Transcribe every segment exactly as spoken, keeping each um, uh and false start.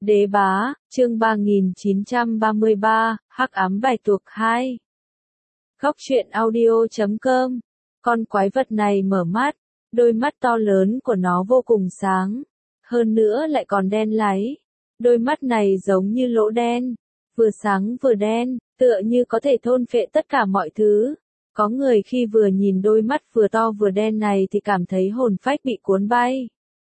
Đế bá, chương ba nghìn chín trăm ba mươi ba, Hắc ám bài tuộc hai. Góc truyện audio chấm com. Con quái vật này mở mắt, đôi mắt to lớn của nó vô cùng sáng, hơn nữa lại còn đen láy. Đôi mắt này giống như lỗ đen, vừa sáng vừa đen, tựa như có thể thôn phệ tất cả mọi thứ. Có người khi vừa nhìn đôi mắt vừa to vừa đen này thì cảm thấy hồn phách bị cuốn bay.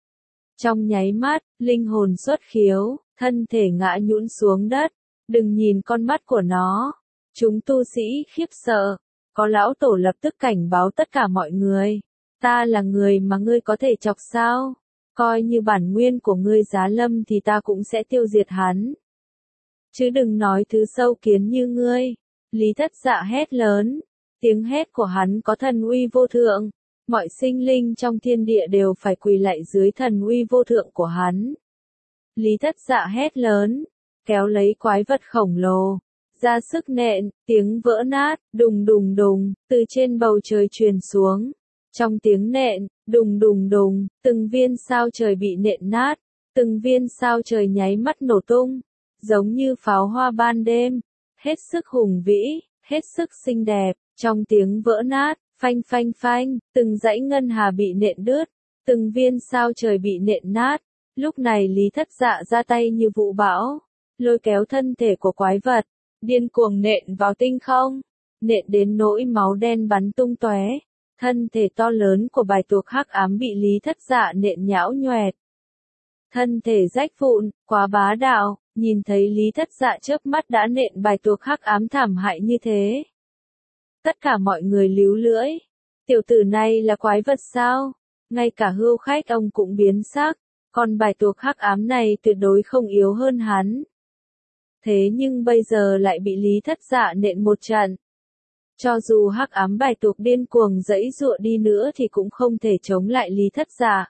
Trong nháy mắt, linh hồn xuất khiếu, thân thể ngã nhũn xuống đất. Đừng nhìn con mắt của nó. Chúng tu sĩ khiếp sợ. Có lão tổ lập tức cảnh báo tất cả mọi người. Ta là người mà ngươi có thể chọc sao? Coi như bản nguyên của ngươi giá lâm thì ta cũng sẽ tiêu diệt hắn. Chứ đừng nói thứ sâu kiến như ngươi. Lý Thất Dạ hét lớn. Tiếng hét của hắn có thần uy vô thượng. Mọi sinh linh trong thiên địa đều phải quỳ lạy dưới thần uy vô thượng của hắn. Lý Thất Dạ hét lớn, kéo lấy quái vật khổng lồ, ra sức nện, tiếng vỡ nát, đùng đùng đùng, từ trên bầu trời truyền xuống. Trong tiếng nện, đùng đùng đùng, từng viên sao trời bị nện nát, từng viên sao trời nháy mắt nổ tung, giống như pháo hoa ban đêm, hết sức hùng vĩ, hết sức xinh đẹp. Trong tiếng vỡ nát, phanh phanh phanh, từng dãy ngân hà bị nện đứt, từng viên sao trời bị nện nát. Lúc này Lý Thất Dạ ra tay như vũ bão, lôi kéo thân thể của quái vật, điên cuồng nện vào tinh không, nện đến nỗi máu đen bắn tung tóe. Thân thể to lớn của bài tuộc hắc ám bị Lý Thất Dạ nện nhão nhoẹt. Thân thể rách vụn, quá bá đạo, nhìn thấy Lý Thất Dạ chớp mắt đã nện bài tuộc hắc ám thảm hại như thế. Tất cả mọi người líu lưỡi. Tiểu tử này là quái vật sao? Ngay cả hưu khách ông cũng biến sắc. Còn bài tuộc hắc ám này tuyệt đối không yếu hơn hắn. Thế nhưng bây giờ lại bị Lý Thất Dạ nện một trận. Cho dù hắc ám bài tuộc điên cuồng giãy giụa đi nữa thì cũng không thể chống lại Lý Thất Dạ.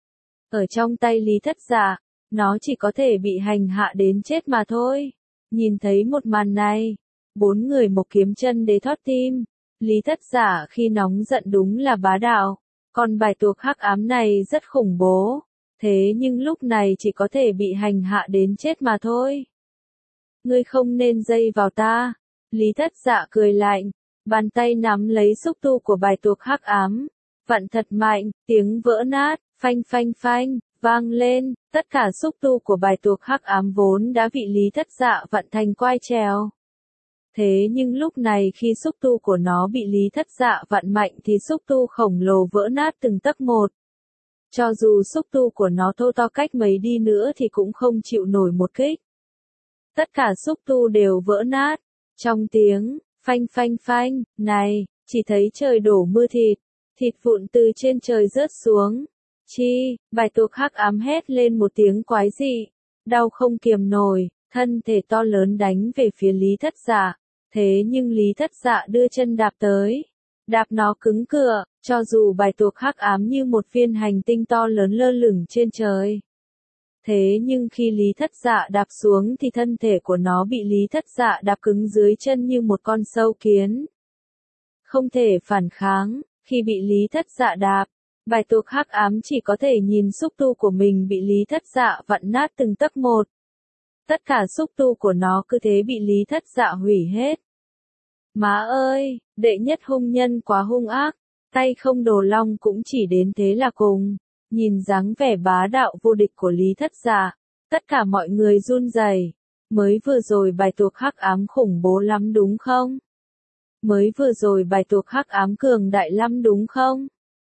Ở trong tay Lý Thất Dạ, nó chỉ có thể bị hành hạ đến chết mà thôi. Nhìn thấy một màn này, bốn người một kiếm chân đế thót tim. Lý Thất Dạ khi nóng giận đúng là bá đạo. Còn bài tuộc hắc ám này rất khủng bố. Thế nhưng lúc này chỉ có thể bị hành hạ đến chết mà thôi. Ngươi không nên dây vào ta. Lý Thất Dạ cười lạnh, bàn tay nắm lấy xúc tu của bài tuộc hắc ám, vặn thật mạnh, tiếng vỡ nát, phanh phanh phanh, vang lên. Tất cả xúc tu của bài tuộc hắc ám vốn đã bị Lý Thất Dạ vặn thành quai trèo. Thế nhưng lúc này khi xúc tu của nó bị Lý Thất Dạ vặn mạnh thì xúc tu khổng lồ vỡ nát từng tấc một. Cho dù xúc tu của nó thô to cách mấy đi nữa thì cũng không chịu nổi một kích. Tất cả xúc tu đều vỡ nát. Trong tiếng phanh phanh phanh này, chỉ thấy trời đổ mưa thịt, thịt vụn từ trên trời rớt xuống. Chi, bài tuộc hắc ám hét lên một tiếng quái dị, đau không kiềm nổi, thân thể to lớn đánh về phía Lý Thất Dạ. Thế nhưng Lý Thất Dạ đưa chân đạp tới, đạp nó cứng cựa, cho dù bài tuộc hắc ám như một viên hành tinh to lớn lơ lửng trên trời. Thế nhưng khi Lý Thất Dạ đạp xuống thì thân thể của nó bị Lý Thất Dạ đạp cứng dưới chân như một con sâu kiến. Không thể phản kháng, khi bị Lý Thất Dạ đạp, bài tuộc hắc ám chỉ có thể nhìn xúc tu của mình bị Lý Thất Dạ vặn nát từng tấc một. Tất cả xúc tu của nó cứ thế bị Lý Thất Dạ hủy hết. Má ơi, đệ nhất hung nhân quá hung ác, tay không đồ long cũng chỉ đến thế là cùng. Nhìn dáng vẻ bá đạo vô địch của Lý Thất Dạ, tất cả mọi người run rẩy. Mới vừa rồi bài tuộc hắc ám khủng bố lắm đúng không? Mới vừa rồi bài tuộc hắc ám cường đại lắm đúng không?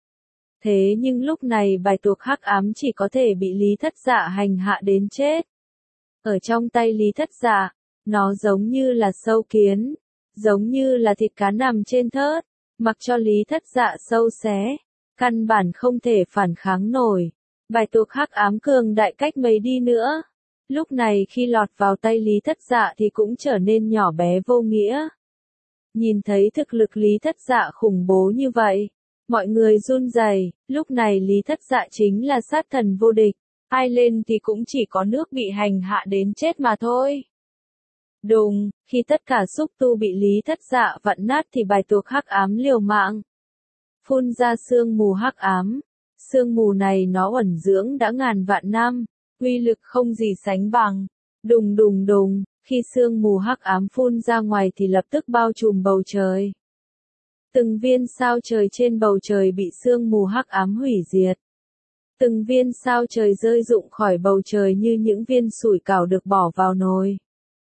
Thế nhưng lúc này bài tuộc hắc ám chỉ có thể bị Lý Thất Dạ hành hạ đến chết. Ở trong tay Lý Thất Dạ, nó giống như là sâu kiến, giống như là thịt cá nằm trên thớt, mặc cho Lý Thất Dạ sâu xé, căn bản không thể phản kháng nổi. Bài tuộc hắc ám cường đại cách mấy đi nữa, lúc này khi lọt vào tay Lý Thất Dạ thì cũng trở nên nhỏ bé vô nghĩa. Nhìn thấy thực lực Lý Thất Dạ khủng bố như vậy, mọi người run rẩy. Lúc này Lý Thất Dạ chính là sát thần vô địch, ai lên thì cũng chỉ có nước bị hành hạ đến chết mà thôi. Đùng, khi tất cả xúc tu bị Lý Thất Dạ vặn nát thì bài tuộc hắc ám liều mạng, phun ra sương mù hắc ám. Sương mù này nó ẩn dưỡng đã ngàn vạn năm, uy lực không gì sánh bằng. Đùng đùng đùng, khi sương mù hắc ám phun ra ngoài thì lập tức bao trùm bầu trời. Từng viên sao trời trên bầu trời bị sương mù hắc ám hủy diệt. Từng viên sao trời rơi rụng khỏi bầu trời như những viên sủi cảo được bỏ vào nồi.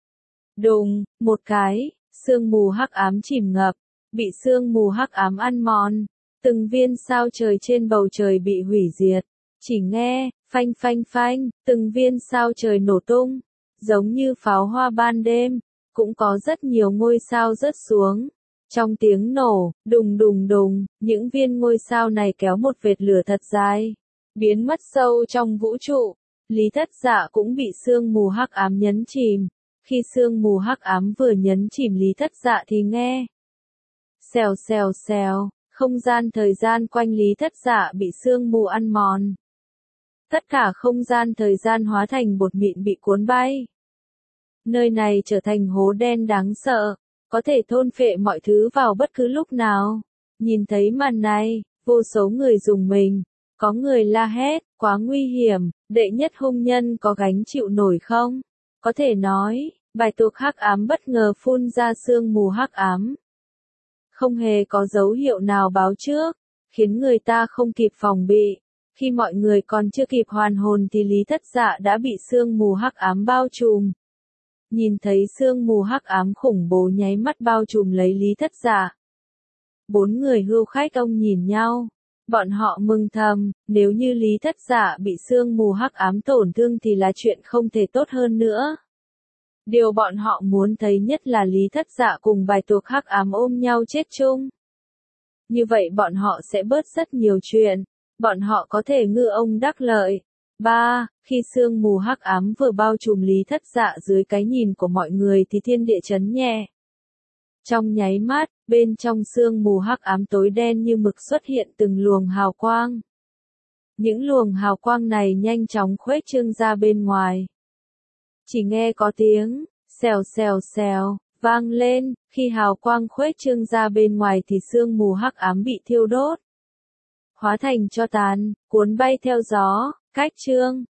Đùng, một cái, sương mù hắc ám chìm ngập, bị sương mù hắc ám ăn mòn. Từng viên sao trời trên bầu trời bị hủy diệt. Chỉ nghe, phanh phanh phanh, từng viên sao trời nổ tung, giống như pháo hoa ban đêm. Cũng có rất nhiều ngôi sao rớt xuống. Trong tiếng nổ, đùng đùng đùng, những viên ngôi sao này kéo một vệt lửa thật dài, biến mất sâu trong vũ trụ. Lý Thất Dạ cũng bị sương mù hắc ám nhấn chìm. Khi sương mù hắc ám vừa nhấn chìm Lý Thất Dạ thì nghe xèo xèo xèo, không gian thời gian quanh Lý Thất Dạ bị sương mù ăn mòn. Tất cả không gian thời gian hóa thành bột mịn bị cuốn bay. Nơi này trở thành hố đen đáng sợ, có thể thôn phệ mọi thứ vào bất cứ lúc nào. Nhìn thấy màn này, vô số người rùng mình, có người la hét, quá nguy hiểm, đệ nhất hung nhân có gánh chịu nổi không? Có thể nói, bài tuộc hắc ám bất ngờ phun ra sương mù hắc ám. Không hề có dấu hiệu nào báo trước, khiến người ta không kịp phòng bị. Khi mọi người còn chưa kịp hoàn hồn thì Lý Thất Dạ đã bị sương mù hắc ám bao trùm. Nhìn thấy sương mù hắc ám khủng bố nháy mắt bao trùm lấy Lý Thất Dạ. Bốn người hưu khách ông nhìn nhau. Bọn họ mừng thầm, nếu như Lý Thất Dạ bị sương mù hắc ám tổn thương thì là chuyện không thể tốt hơn nữa. Điều bọn họ muốn thấy nhất là Lý Thất Dạ cùng bài tuộc hắc ám ôm nhau chết chung. Như vậy bọn họ sẽ bớt rất nhiều chuyện. Bọn họ có thể ngư ông đắc lợi. ba. Khi sương mù hắc ám vừa bao trùm Lý Thất Dạ dưới cái nhìn của mọi người thì thiên địa chấn nhẹ. Trong nháy mắt, bên trong sương mù hắc ám tối đen như mực xuất hiện từng luồng hào quang. Những luồng hào quang này nhanh chóng khuếch trương ra bên ngoài. Chỉ nghe có tiếng xèo xèo xèo vang lên, khi hào quang khuếch trương ra bên ngoài thì sương mù hắc ám bị thiêu đốt, hóa thành tro tàn, cuốn bay theo gió. Cách chương